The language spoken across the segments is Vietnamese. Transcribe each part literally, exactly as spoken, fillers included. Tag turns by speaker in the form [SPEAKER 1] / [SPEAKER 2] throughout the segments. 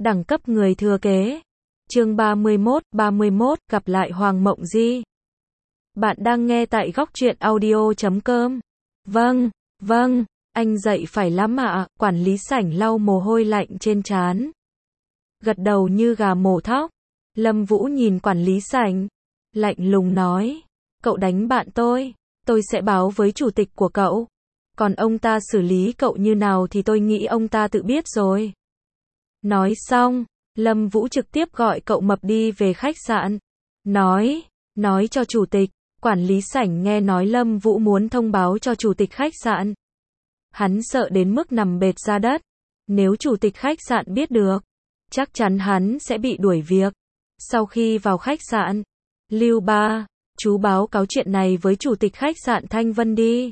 [SPEAKER 1] Đẳng cấp người thừa kế. Chương ba mươi mốt, ba mươi mốt, gặp lại Hoàng Mộng Di. Bạn đang nghe tại góc truyện audio chấm com. Vâng, vâng, anh dậy phải lắm ạ, quản lý sảnh lau mồ hôi lạnh trên trán. Gật đầu như gà mổ thóc. Lâm Vũ nhìn quản lý sảnh, lạnh lùng nói, cậu đánh bạn tôi, tôi sẽ báo với chủ tịch của cậu. Còn ông ta xử lý cậu như nào thì tôi nghĩ ông ta tự biết rồi. Nói xong, Lâm Vũ trực tiếp gọi cậu mập đi về khách sạn. Nói, nói cho chủ tịch. Quản lý sảnh nghe nói Lâm Vũ muốn thông báo cho chủ tịch khách sạn. Hắn sợ đến mức nằm bệt ra đất. Nếu chủ tịch khách sạn biết được, chắc chắn hắn sẽ bị đuổi việc. Sau khi vào khách sạn, Lưu Ba, chú báo cáo chuyện này với chủ tịch khách sạn Thanh Vân đi.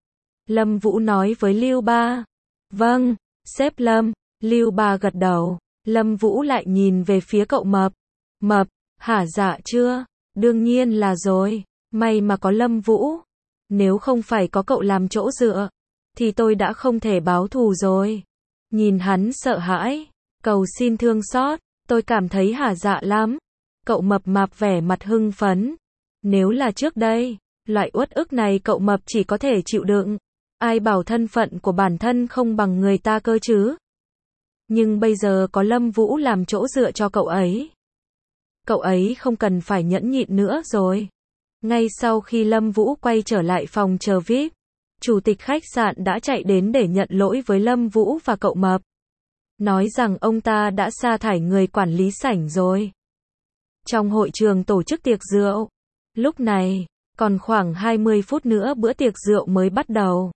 [SPEAKER 1] Lâm Vũ nói với Lưu Ba. Vâng, sếp Lâm. Lưu Ba gật đầu. Lâm Vũ lại nhìn về phía cậu mập. Mập, hả dạ chưa? Đương nhiên là rồi. May mà có Lâm Vũ. Nếu không phải có cậu làm chỗ dựa, thì tôi đã không thể báo thù rồi. Nhìn hắn sợ hãi, cầu xin thương xót, tôi cảm thấy hả dạ lắm. Cậu mập mạp vẻ mặt hưng phấn. Nếu là trước đây, loại uất ức này cậu mập chỉ có thể chịu đựng. Ai bảo thân phận của bản thân không bằng người ta cơ chứ? Nhưng bây giờ có Lâm Vũ làm chỗ dựa cho cậu ấy. Cậu ấy không cần phải nhẫn nhịn nữa rồi. Ngay sau khi Lâm Vũ quay trở lại phòng chờ vi ai pi, chủ tịch khách sạn đã chạy đến để nhận lỗi với Lâm Vũ và cậu mập. Nói rằng ông ta đã sa thải người quản lý sảnh rồi. Trong hội trường tổ chức tiệc rượu. Lúc này, còn khoảng hai mươi phút nữa bữa tiệc rượu mới bắt đầu.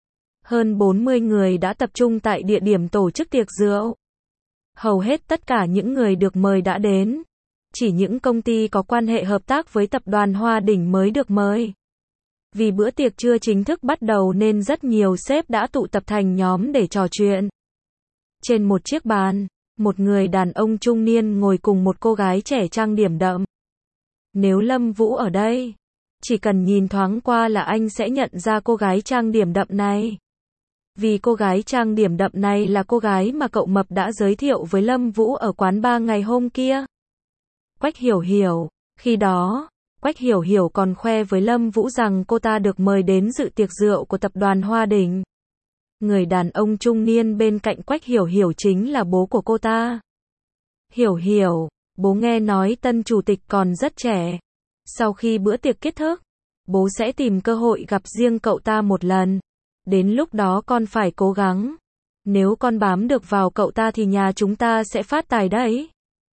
[SPEAKER 1] Hơn bốn mươi người đã tập trung tại địa điểm tổ chức tiệc rượu. Hầu hết tất cả những người được mời đã đến. Chỉ những công ty có quan hệ hợp tác với tập đoàn Hoa Đỉnh mới được mời. Vì bữa tiệc chưa chính thức bắt đầu nên rất nhiều sếp đã tụ tập thành nhóm để trò chuyện. Trên một chiếc bàn, một người đàn ông trung niên ngồi cùng một cô gái trẻ trang điểm đậm. Nếu Lâm Vũ ở đây, chỉ cần nhìn thoáng qua là anh sẽ nhận ra cô gái trang điểm đậm này. Vì cô gái trang điểm đậm này là cô gái mà cậu mập đã giới thiệu với Lâm Vũ ở quán bar ngày hôm kia. Quách Hiểu Hiểu. Khi đó, Quách Hiểu Hiểu còn khoe với Lâm Vũ rằng cô ta được mời đến dự tiệc rượu của tập đoàn Hoa Đỉnh. Người đàn ông trung niên bên cạnh Quách Hiểu Hiểu chính là bố của cô ta. Hiểu Hiểu, bố nghe nói tân chủ tịch còn rất trẻ. Sau khi bữa tiệc kết thúc, bố sẽ tìm cơ hội gặp riêng cậu ta một lần. Đến lúc đó con phải cố gắng. Nếu con bám được vào cậu ta thì nhà chúng ta sẽ phát tài đấy.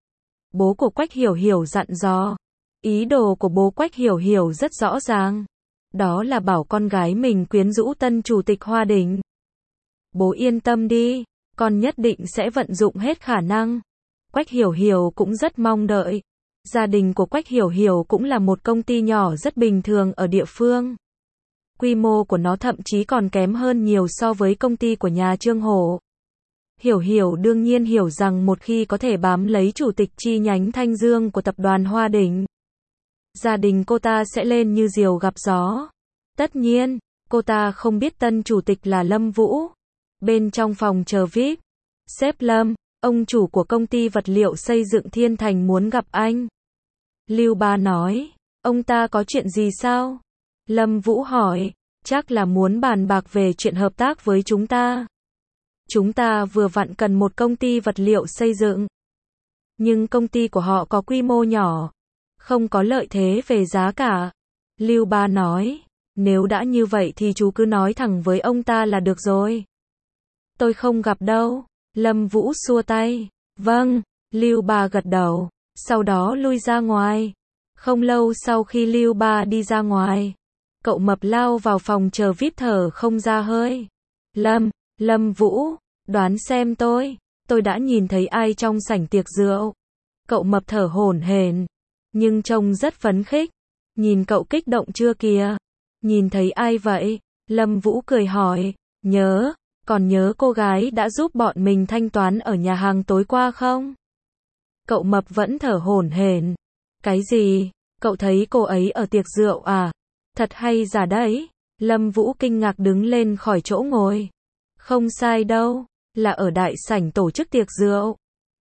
[SPEAKER 1] Bố của Quách Hiểu Hiểu dặn dò. Ý đồ của bố Quách Hiểu Hiểu rất rõ ràng. Đó là bảo con gái mình quyến rũ tân chủ tịch Hoa Đỉnh. Bố yên tâm đi, con nhất định sẽ vận dụng hết khả năng. Quách Hiểu Hiểu cũng rất mong đợi. Gia đình của Quách Hiểu Hiểu cũng là một công ty nhỏ rất bình thường ở địa phương. Quy mô của nó thậm chí còn kém hơn nhiều so với công ty của nhà Trương Hổ. Hiểu Hiểu đương nhiên hiểu rằng một khi có thể bám lấy chủ tịch chi nhánh Thanh Dương của tập đoàn Hoa Đỉnh, gia đình cô ta sẽ lên như diều gặp gió. Tất nhiên, cô ta không biết tân chủ tịch là Lâm Vũ. Bên trong phòng chờ vi ai pi, sếp Lâm, ông chủ của công ty vật liệu xây dựng Thiên Thành muốn gặp anh. Lưu Ba nói, ông ta có chuyện gì sao? Lâm Vũ hỏi, chắc là muốn bàn bạc về chuyện hợp tác với chúng ta. Chúng ta vừa vặn cần một công ty vật liệu xây dựng. Nhưng công ty của họ có quy mô nhỏ, không có lợi thế về giá cả. Lưu Ba nói, nếu đã như vậy thì chú cứ nói thẳng với ông ta là được rồi. Tôi không gặp đâu. Lâm Vũ xua tay. Vâng, Lưu Ba gật đầu, sau đó lui ra ngoài. Không lâu sau khi Lưu Ba đi ra ngoài, cậu mập lao vào phòng chờ vi ai pi thở không ra hơi. Lâm, Lâm Vũ, đoán xem tôi, tôi đã nhìn thấy ai trong sảnh tiệc rượu. Cậu mập thở hổn hển, nhưng trông rất phấn khích. Nhìn cậu kích động chưa kìa? Nhìn thấy ai vậy? Lâm Vũ cười hỏi, nhớ, còn nhớ cô gái đã giúp bọn mình thanh toán ở nhà hàng tối qua không? Cậu mập vẫn thở hổn hển. Cái gì? Cậu thấy cô ấy ở tiệc rượu à? Thật hay giả đấy? Lâm Vũ kinh ngạc đứng lên khỏi chỗ ngồi. Không sai đâu, là ở đại sảnh tổ chức tiệc rượu.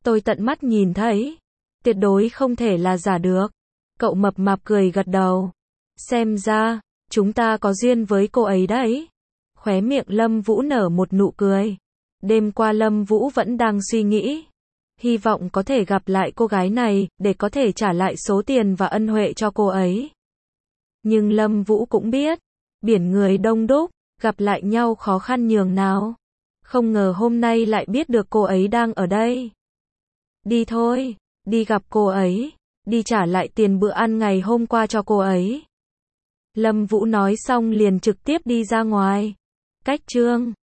[SPEAKER 1] Tôi tận mắt nhìn thấy. Tuyệt đối không thể là giả được. Cậu mập mạp cười gật đầu. Xem ra, chúng ta có duyên với cô ấy đấy. Khóe miệng Lâm Vũ nở một nụ cười. Đêm qua Lâm Vũ vẫn đang suy nghĩ. Hy vọng có thể gặp lại cô gái này, để có thể trả lại số tiền và ân huệ cho cô ấy. Nhưng Lâm Vũ cũng biết, biển người đông đúc, gặp lại nhau khó khăn nhường nào. Không ngờ hôm nay lại biết được cô ấy đang ở đây. Đi thôi, đi gặp cô ấy, đi trả lại tiền bữa ăn ngày hôm qua cho cô ấy. Lâm Vũ nói xong liền trực tiếp đi ra ngoài. Cách chương